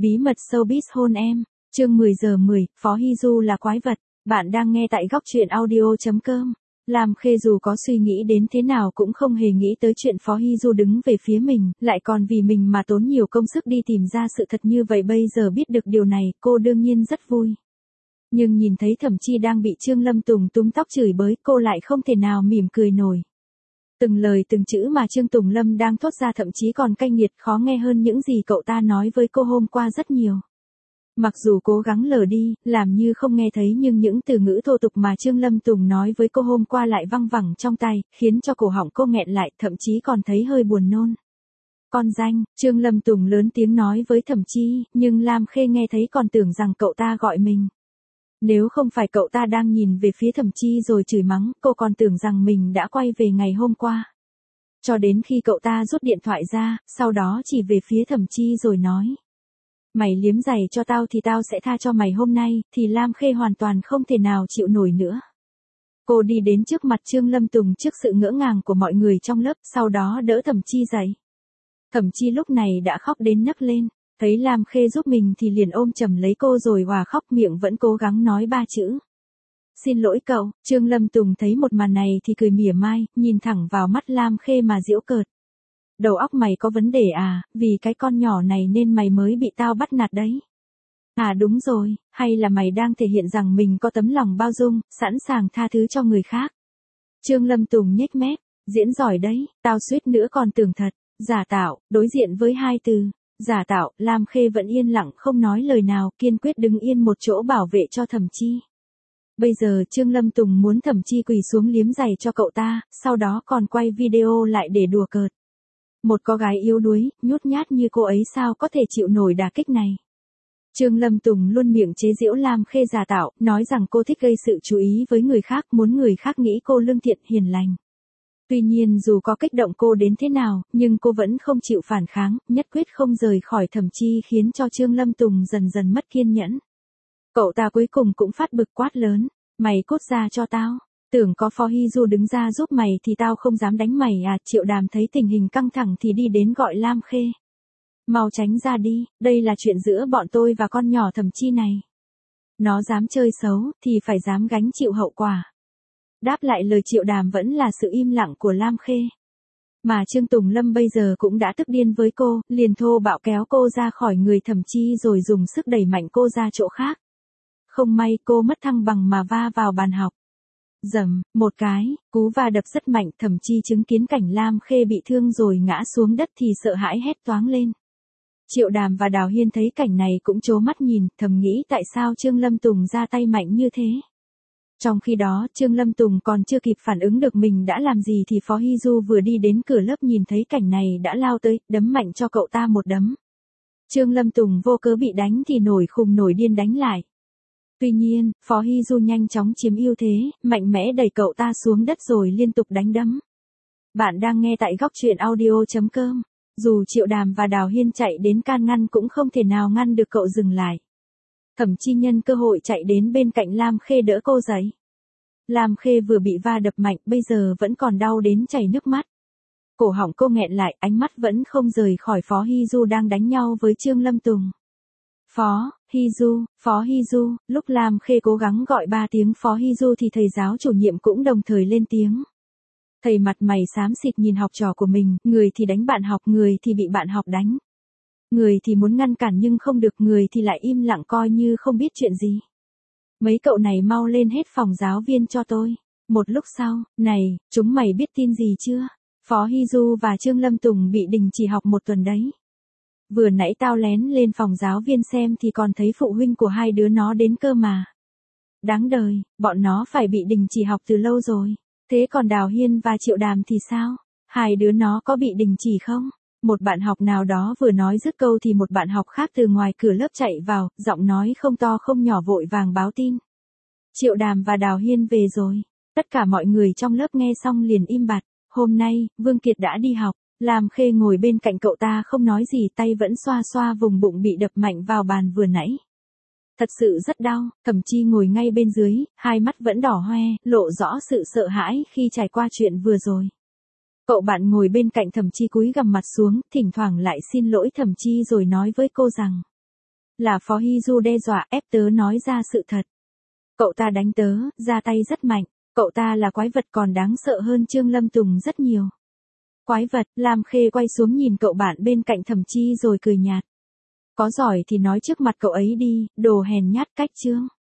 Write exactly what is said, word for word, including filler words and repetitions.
Bí mật showbiz hôn em, chương mười giờ mười, Phó Hy Du là quái vật. Bạn đang nghe tại góc truyện audio chấm com. Lam Khê dù có suy nghĩ đến thế nào cũng không hề nghĩ tới chuyện Phó Hy Du đứng về phía mình, lại còn vì mình mà tốn nhiều công sức đi tìm ra sự thật như vậy. Bây giờ biết được điều này, cô đương nhiên rất vui. Nhưng nhìn thấy Thẩm Chi đang bị Trương Lâm Tùng túm tóc chửi bới, cô lại không thể nào mỉm cười nổi. Từng lời từng chữ mà Trương Tùng Lâm đang thốt ra thậm chí còn cay nghiệt, khó nghe hơn những gì cậu ta nói với cô hôm qua rất nhiều. Mặc dù cố gắng lờ đi, làm như không nghe thấy, nhưng những từ ngữ thô tục mà Trương Lâm Tùng nói với cô hôm qua lại văng vẳng trong tai, khiến cho cổ họng cô nghẹn lại, thậm chí còn thấy hơi buồn nôn. Con danh, Trương Lâm Tùng lớn tiếng nói với Thẩm Chi, nhưng Lam Khê nghe thấy còn tưởng rằng cậu ta gọi mình. Nếu không phải cậu ta đang nhìn về phía Thẩm Chi rồi chửi mắng, cô còn tưởng rằng mình đã quay về ngày hôm qua. Cho đến khi cậu ta rút điện thoại ra, sau đó chỉ về phía Thẩm Chi rồi nói. Mày liếm giày cho tao thì tao sẽ tha cho mày hôm nay, thì Lam Khê hoàn toàn không thể nào chịu nổi nữa. Cô đi đến trước mặt Trương Lâm Tùng trước sự ngỡ ngàng của mọi người trong lớp, sau đó đỡ Thẩm Chi dậy. Thẩm Chi lúc này đã khóc đến nấc lên. Thấy Lam Khê giúp mình thì liền ôm chầm lấy cô rồi hòa khóc, miệng vẫn cố gắng nói ba chữ. Xin lỗi cậu. Trương Lâm Tùng thấy một màn này thì cười mỉa mai, nhìn thẳng vào mắt Lam Khê mà giễu cợt. Đầu óc mày có vấn đề à, vì cái con nhỏ này nên mày mới bị tao bắt nạt đấy. À đúng rồi, hay là mày đang thể hiện rằng mình có tấm lòng bao dung, sẵn sàng tha thứ cho người khác. Trương Lâm Tùng nhếch mép, diễn giỏi đấy, tao suýt nữa còn tưởng thật. Giả tạo, đối diện với hai từ giả tạo, Lam Khê vẫn yên lặng không nói lời nào, kiên quyết đứng yên một chỗ bảo vệ cho Thẩm Chi. Bây giờ Trương Lâm Tùng muốn Thẩm Chi quỳ xuống liếm giày cho cậu ta, sau đó còn quay video lại để đùa cợt. Một cô gái yếu đuối, nhút nhát như cô ấy sao có thể chịu nổi đả kích này. Trương Lâm Tùng luôn miệng chế giễu Lam Khê giả tạo, nói rằng cô thích gây sự chú ý với người khác, muốn người khác nghĩ cô lương thiện hiền lành. Tuy nhiên dù có kích động cô đến thế nào, nhưng cô vẫn không chịu phản kháng, nhất quyết không rời khỏi Thẩm Chi, khiến cho Trương Lâm Tùng dần dần mất kiên nhẫn. Cậu ta cuối cùng cũng phát bực quát lớn, mày cút ra cho tao, tưởng có Phó Hy Du đứng ra giúp mày thì tao không dám đánh mày à. Triệu Đàm thấy tình hình căng thẳng thì đi đến gọi Lam Khê. Mau tránh ra đi, đây là chuyện giữa bọn tôi và con nhỏ Thẩm Chi này. Nó dám chơi xấu, thì phải dám gánh chịu hậu quả. Đáp lại lời Triệu Đàm vẫn là sự im lặng của Lam Khê. Mà Trương Tùng Lâm bây giờ cũng đã tức điên với cô, liền thô bạo kéo cô ra khỏi người Thẩm Chi rồi dùng sức đẩy mạnh cô ra chỗ khác. Không may cô mất thăng bằng mà va vào bàn học. Dầm, một cái, cú va đập rất mạnh. Thẩm Chi chứng kiến cảnh Lam Khê bị thương rồi ngã xuống đất thì sợ hãi hét toáng lên. Triệu Đàm và Đào Hiên thấy cảnh này cũng trố mắt nhìn, thầm nghĩ tại sao Trương Lâm Tùng ra tay mạnh như thế. Trong khi đó, Trương Lâm Tùng còn chưa kịp phản ứng được mình đã làm gì thì Phó Hy Du vừa đi đến cửa lớp nhìn thấy cảnh này đã lao tới, đấm mạnh cho cậu ta một đấm. Trương Lâm Tùng vô cớ bị đánh thì nổi khùng nổi điên đánh lại. Tuy nhiên, Phó Hy Du nhanh chóng chiếm ưu thế, mạnh mẽ đẩy cậu ta xuống đất rồi liên tục đánh đấm. Bạn đang nghe tại góc truyện audio chấm com. Dù Triệu Đàm và Đào Hiên chạy đến can ngăn cũng không thể nào ngăn được cậu dừng lại. Thẩm Chi nhân cơ hội chạy đến bên cạnh Lam Khê đỡ cô dậy. Lam Khê vừa bị va đập mạnh, bây giờ vẫn còn đau đến chảy nước mắt. Cổ họng cô nghẹn lại, ánh mắt vẫn không rời khỏi Phó Hy Du đang đánh nhau với Trương Lâm Tùng. Phó Hy Du, Phó Hy Du. Lúc Lam Khê cố gắng gọi ba tiếng Phó Hy Du thì thầy giáo chủ nhiệm cũng đồng thời lên tiếng. Thầy mặt mày xám xịt nhìn học trò của mình, người thì đánh bạn học, người thì bị bạn học đánh. Người thì muốn ngăn cản nhưng không được, người thì lại im lặng coi như không biết chuyện gì. Mấy cậu này mau lên hết phòng giáo viên cho tôi. Một lúc sau, này, chúng mày biết tin gì chưa? Phó Hy Du và Trương Lâm Tùng bị đình chỉ học một tuần đấy. Vừa nãy tao lén lên phòng giáo viên xem thì còn thấy phụ huynh của hai đứa nó đến cơ mà. Đáng đời, bọn nó phải bị đình chỉ học từ lâu rồi. Thế còn Đào Hiên và Triệu Đàm thì sao? Hai đứa nó có bị đình chỉ không? Một bạn học nào đó vừa nói dứt câu thì một bạn học khác từ ngoài cửa lớp chạy vào, giọng nói không to không nhỏ vội vàng báo tin. Triệu Đàm và Đào Hiên về rồi. Tất cả mọi người trong lớp nghe xong liền im bặt. Hôm nay, Vương Kiệt đã đi học. Lam Khê ngồi bên cạnh cậu ta không nói gì, tay vẫn xoa xoa vùng bụng bị đập mạnh vào bàn vừa nãy. Thật sự rất đau. Thẩm Chi ngồi ngay bên dưới, hai mắt vẫn đỏ hoe, lộ rõ sự sợ hãi khi trải qua chuyện vừa rồi. Cậu bạn ngồi bên cạnh Thẩm Chi cúi gằm mặt xuống, thỉnh thoảng lại xin lỗi Thẩm Chi rồi nói với cô rằng. là Phó Hy Du đe dọa ép tớ nói ra sự thật. Cậu ta đánh tớ, ra tay rất mạnh, cậu ta là quái vật còn đáng sợ hơn Trương Lâm Tùng rất nhiều. Quái vật, Lam Khê quay xuống nhìn cậu bạn bên cạnh Thẩm Chi rồi cười nhạt. Có giỏi thì nói trước mặt cậu ấy đi, đồ hèn nhát cách Trương.